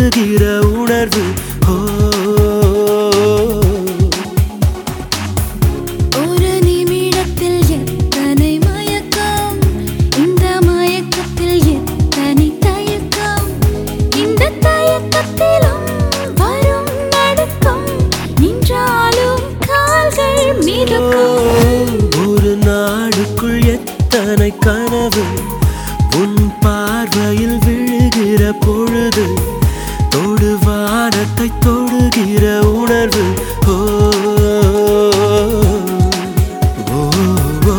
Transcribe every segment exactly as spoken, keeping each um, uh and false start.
தொடுகிற உணர்வு. ஓ ஒரு நிமிடத்தில் எத்தனை மயக்கம், இந்த மயக்கத்தில் எத்தனை தயக்கம், இந்த தயக்கத்திலும் வரும் நடுக்கம், நின்றாலும் கால்கள் மிதக்கும். ஒரு நாடுக்குள் எத்தனை கனவு, உன் பார்வையில் விழுகிற பொழுது தொடு வானத்தை தொடுகிற உணர்வு. ஓ ஓ, ஓ,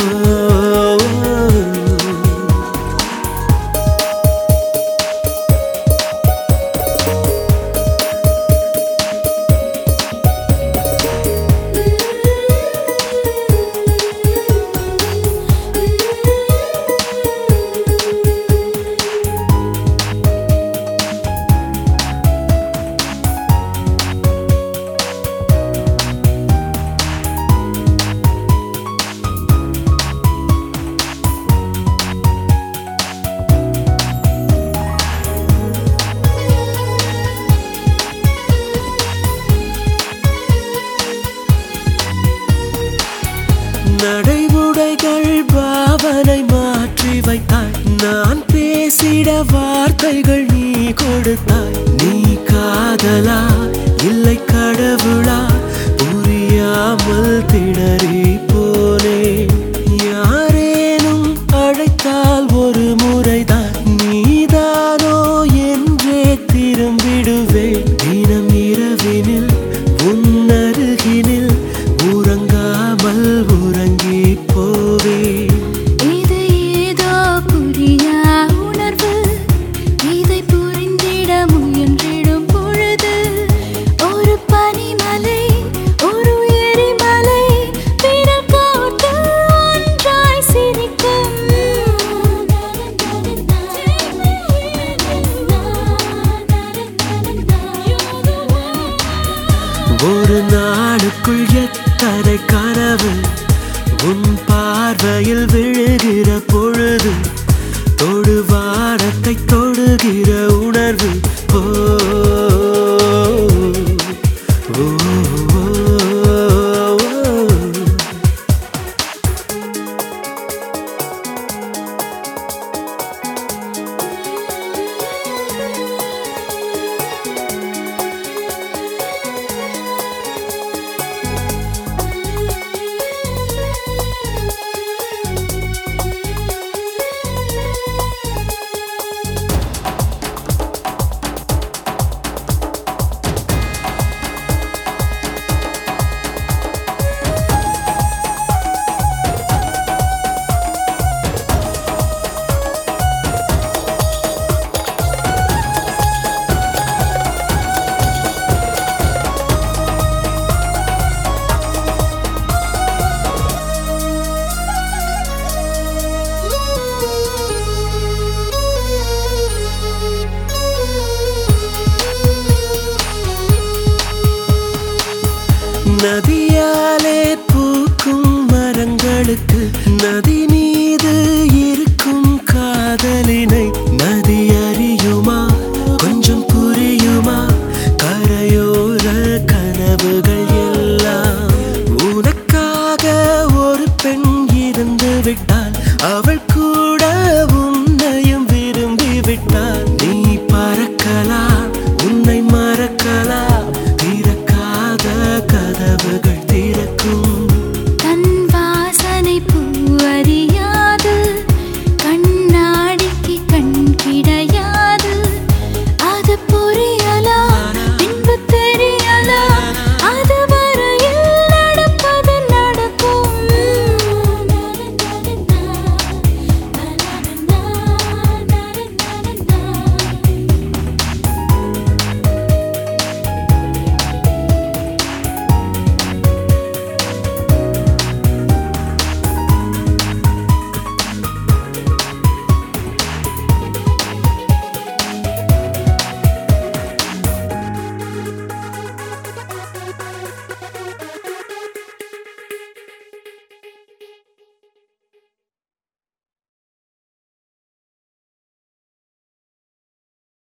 நடைமுறைகள் பாவனை மாற்றி வைத்தாய், நான் பேசிட வார்த்தைகள் நீ கொடுத்தாய். நீ காதலா இல்லை கடவுளா புரியாமல் திணறி போனே. யாரேனும் அழைத்தால் ஒரு முறைதான் நீதானோ என்றே திரும்பிடுவேன். தினம் இரவினில் உன்னருகினில் உறங்காமல் உறங்கி போவே. இது ஏதோ புரியா உணர்வு, இதை புரிந்திட முயன்றிடும் பொழுது ஒரு பனிமலை ஒரு எரிமலை விரல் கோட்டு ஒன்றாய் சிரிக்கும். ஒரு நாளுக்குள் எத்தனை கனவு, உன் பார்வையில் விழுகிற பொழுது தொடு வானத்தை தொடுகிற உணர்வு. ஓ ஓ, ஓ, ஓ. நதியாலே பூக்கும் மரங்களுக்கு நதி